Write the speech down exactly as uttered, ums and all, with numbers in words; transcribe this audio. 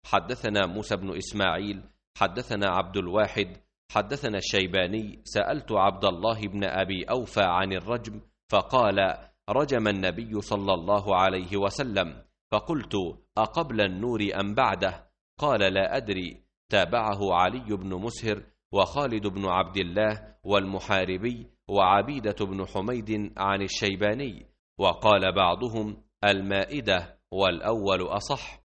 حدثنا موسى بن إسماعيل حدثنا عبد الواحد حدثنا الشيباني سألت عبد الله بن أبي أوفى عن الرجم فقال: رجم النبي صلى الله عليه وسلم. فقلت: أقبل النور أم بعده؟ قال: لا أدري. تابعه علي بن مسهر وخالد بن عبد الله والمحاربي وعبيدة بن حميد عن الشيباني، وقال بعضهم: المائدة والأول أصح.